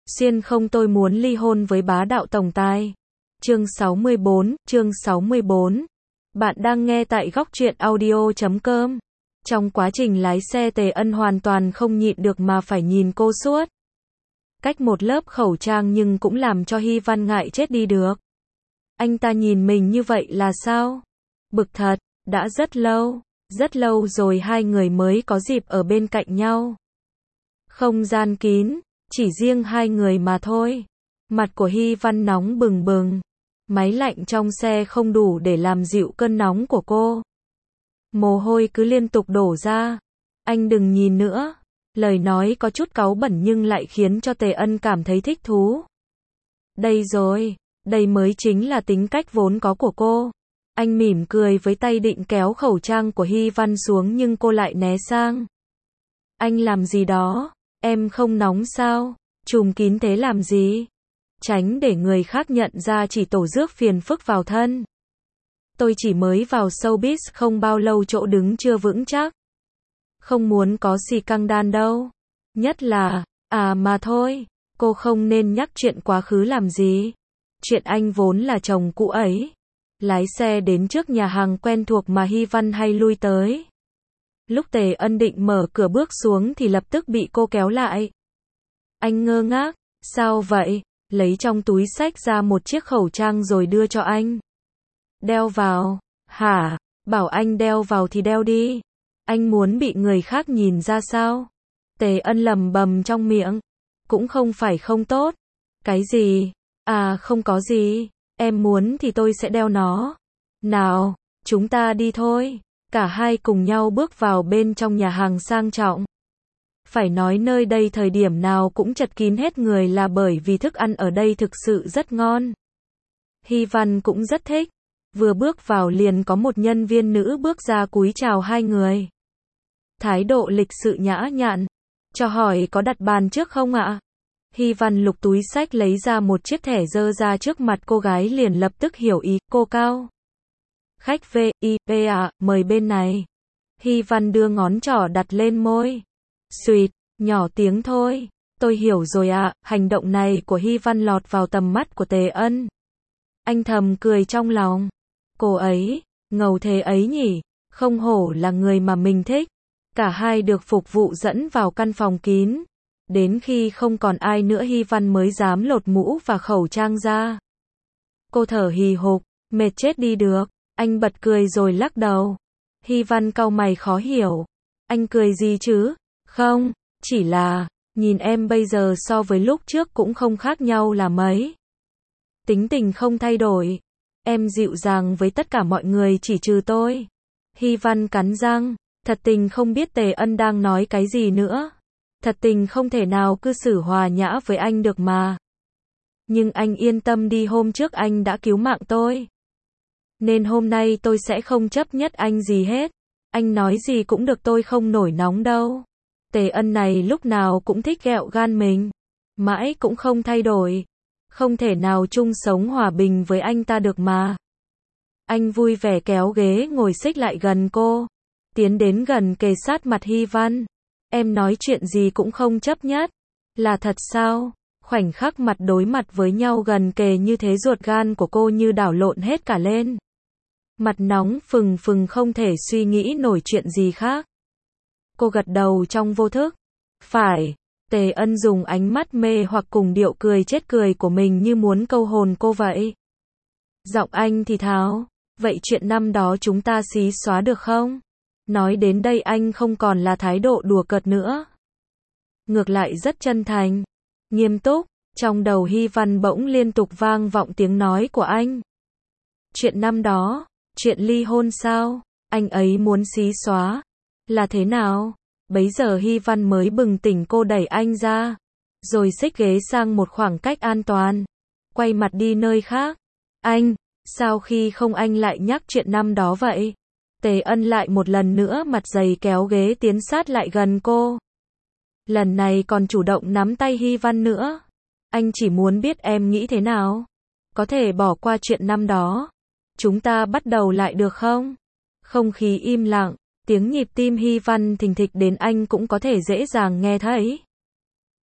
Xuyên không tôi muốn ly hôn với bá đạo tổng tài. Chương 64. Bạn đang nghe tại góc truyện audio.com. Trong quá trình lái xe Tề Ân hoàn toàn không nhịn được mà phải nhìn cô suốt. Cách một lớp khẩu trang nhưng cũng làm cho Hy Văn ngại chết đi được. Anh ta nhìn mình như vậy là sao? Bực thật, đã rất lâu rồi hai người mới có dịp ở bên cạnh nhau. Không gian kín, chỉ riêng hai người mà thôi. Mặt của Hy Văn nóng bừng bừng. Máy lạnh trong xe không đủ để làm dịu cơn nóng của cô. Mồ hôi cứ liên tục đổ ra. Anh đừng nhìn nữa. Lời nói có chút cáu bẩn nhưng lại khiến cho Tề Ân cảm thấy thích thú. Đây rồi, đây mới chính là tính cách vốn có của cô. Anh mỉm cười với tay định kéo khẩu trang của Hy Văn xuống nhưng cô lại né sang. Anh làm gì đó? Em không nóng sao? Trùm kín thế làm gì? Tránh để người khác nhận ra chỉ tổ rước phiền phức vào thân. Tôi chỉ mới vào showbiz không bao lâu, chỗ đứng chưa vững chắc. Không muốn có xì căng đan đâu. Nhất là, mà thôi, cô không nên nhắc chuyện quá khứ làm gì. Chuyện anh vốn là chồng cũ ấy. Lái xe đến trước nhà hàng quen thuộc mà Hy Văn hay lui tới. Lúc Tề Ân định mở cửa bước xuống thì lập tức bị cô kéo lại. Anh ngơ ngác, sao vậy? Lấy trong túi xách ra một chiếc khẩu trang rồi đưa cho anh. Đeo vào, hả? Bảo anh đeo vào thì đeo đi. Anh muốn bị người khác nhìn ra sao? Tề Ân lẩm bẩm trong miệng. Cũng không phải không tốt. Cái gì? Không có gì. Em muốn thì tôi sẽ đeo nó. Nào, chúng ta đi thôi. Cả hai cùng nhau bước vào bên trong nhà hàng sang trọng. Phải nói nơi đây thời điểm nào cũng chật kín hết người là bởi vì thức ăn ở đây thực sự rất ngon. Hy Văn cũng rất thích. Vừa bước vào liền có một nhân viên nữ bước ra cúi chào hai người. Thái độ lịch sự nhã nhặn. Cho hỏi có đặt bàn trước không ạ? Hy Văn lục túi xách lấy ra một chiếc thẻ giơ ra trước mặt cô gái liền lập tức hiểu ý, cô cao. Khách VIP ạ, mời bên này. Hy Văn đưa ngón trỏ đặt lên môi. Xuyệt, nhỏ tiếng thôi. Tôi hiểu rồi ạ. Hành động này của Hy Văn lọt vào tầm mắt của Tề Ân. Anh thầm cười trong lòng. Cô ấy, ngầu thế ấy nhỉ, không hổ là người mà mình thích. Cả hai được phục vụ dẫn vào căn phòng kín. Đến khi không còn ai nữa Hy Văn mới dám lột mũ và khẩu trang ra. Cô thở hì hục, mệt chết đi được. Anh bật cười rồi lắc đầu. Hy Văn cau mày khó hiểu. Anh cười gì chứ? Không, chỉ là, nhìn em bây giờ so với lúc trước cũng không khác nhau là mấy. Tính tình không thay đổi. Em dịu dàng với tất cả mọi người chỉ trừ tôi. Hy Văn cắn răng, thật tình không biết Tề Ân đang nói cái gì nữa. Thật tình không thể nào cư xử hòa nhã với anh được mà. Nhưng anh yên tâm đi, hôm trước anh đã cứu mạng tôi. Nên hôm nay tôi sẽ không chấp nhất anh gì hết. Anh nói gì cũng được, tôi không nổi nóng đâu. Tề Ân này lúc nào cũng thích ghẹo gan mình. Mãi cũng không thay đổi. Không thể nào chung sống hòa bình với anh ta được mà. Anh vui vẻ kéo ghế ngồi xích lại gần cô. Tiến đến gần kề sát mặt Hy Văn. Em nói chuyện gì cũng không chấp nhất. Là thật sao? Khoảnh khắc mặt đối mặt với nhau gần kề như thế ruột gan của cô như đảo lộn hết cả lên. Mặt nóng phừng phừng không thể suy nghĩ nổi chuyện gì khác. Cô gật đầu trong vô thức. Phải. Tề Ân dùng ánh mắt mê hoặc cùng điệu cười chết cười của mình như muốn câu hồn cô vậy. Giọng anh thì thào. Vậy chuyện năm đó chúng ta xí xóa được không? Nói đến đây anh không còn là thái độ đùa cợt nữa. Ngược lại rất chân thành. Nghiêm túc. Trong đầu Hy Văn bỗng liên tục vang vọng tiếng nói của anh. Chuyện năm đó. Chuyện ly hôn sao? Anh ấy muốn xí xóa. Là thế nào? Bấy giờ Hy Văn mới bừng tỉnh, cô đẩy anh ra. Rồi xích ghế sang một khoảng cách an toàn. Quay mặt đi nơi khác. Anh, sao khi không anh lại nhắc chuyện năm đó vậy? Tề Ân lại một lần nữa mặt dày kéo ghế tiến sát lại gần cô. Lần này còn chủ động nắm tay Hy Văn nữa. Anh chỉ muốn biết em nghĩ thế nào? Có thể bỏ qua chuyện năm đó. Chúng ta bắt đầu lại được không? Không khí im lặng. Tiếng nhịp tim Hy Văn thình thịch đến anh cũng có thể dễ dàng nghe thấy.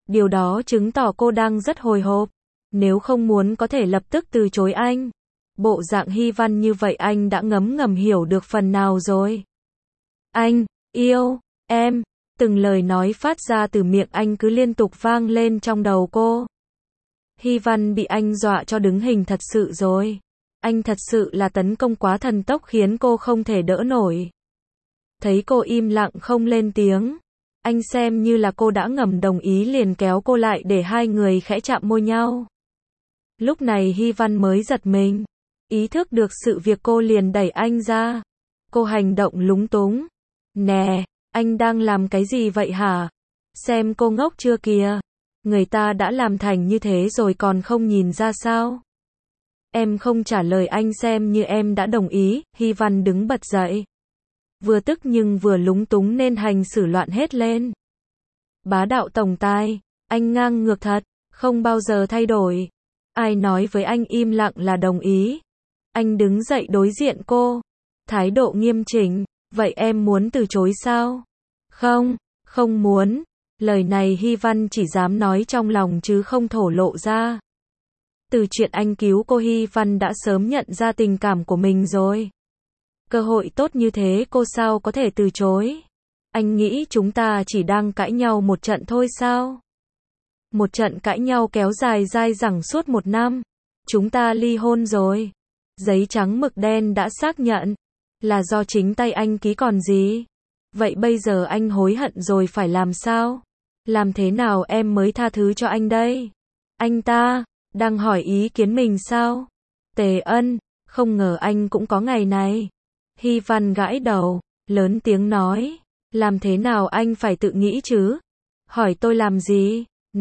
Điều đó chứng tỏ cô đang rất hồi hộp. Nếu không muốn có thể lập tức từ chối anh. Bộ dạng Hy Văn như vậy anh đã ngấm ngầm hiểu được phần nào rồi. Anh yêu em. Từng lời nói phát ra từ miệng anh cứ liên tục vang lên trong đầu cô. Hy Văn bị anh dọa cho đứng hình thật sự rồi. Anh thật sự là tấn công quá thần tốc khiến cô không thể đỡ nổi. Thấy cô im lặng không lên tiếng, anh xem như là cô đã ngầm đồng ý liền kéo cô lại để hai người khẽ chạm môi nhau. Lúc này Hy Văn mới giật mình, ý thức được sự việc cô liền đẩy anh ra. Cô hành động lúng túng. Nè, anh đang làm cái gì vậy hả? Xem cô ngốc chưa kìa. Người ta đã làm thành như thế rồi còn không nhìn ra sao? Em không trả lời anh xem như em đã đồng ý. Hy Văn đứng bật dậy. Vừa tức nhưng vừa lúng túng nên hành xử loạn hết lên. Bá đạo tổng tài, anh ngang ngược thật, không bao giờ thay đổi. Ai nói với anh im lặng là đồng ý? Anh đứng dậy đối diện cô, thái độ nghiêm chỉnh. Vậy em muốn từ chối sao? Không, không muốn. Lời này Hy Văn chỉ dám nói trong lòng chứ không thổ lộ ra. Từ chuyện anh cứu cô, Hy Văn đã sớm nhận ra tình cảm của mình rồi. Cơ hội tốt như thế cô sao có thể từ chối? Anh nghĩ chúng ta chỉ đang cãi nhau một trận thôi sao? Một trận cãi nhau kéo dài dai dẳng suốt 1 năm. Chúng ta ly hôn rồi. Giấy trắng mực đen đã xác nhận. Là do chính tay anh ký còn gì. Vậy bây giờ anh hối hận rồi phải làm sao? Làm thế nào em mới tha thứ cho anh đây? Anh ta đang hỏi ý kiến mình sao? Tề Ân, không ngờ anh cũng có ngày này. Hy Văn gãi đầu, lớn tiếng nói. Làm thế nào anh phải tự nghĩ chứ? Hỏi tôi làm gì?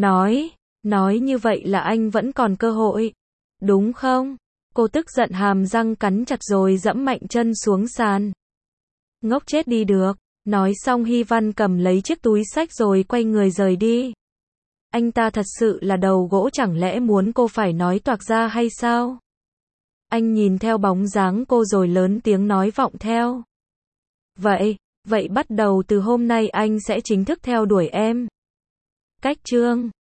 Nói như vậy là anh vẫn còn cơ hội. Đúng không? Cô tức giận hàm răng cắn chặt rồi dẫm mạnh chân xuống sàn. Ngốc chết đi được. Nói xong Hy Văn cầm lấy chiếc túi xách rồi quay người rời đi. Anh ta thật sự là đầu gỗ, chẳng lẽ muốn cô phải nói toạc ra hay sao? Anh nhìn theo bóng dáng cô rồi lớn tiếng nói vọng theo. Vậy bắt đầu từ hôm nay anh sẽ chính thức theo đuổi em. Cách chương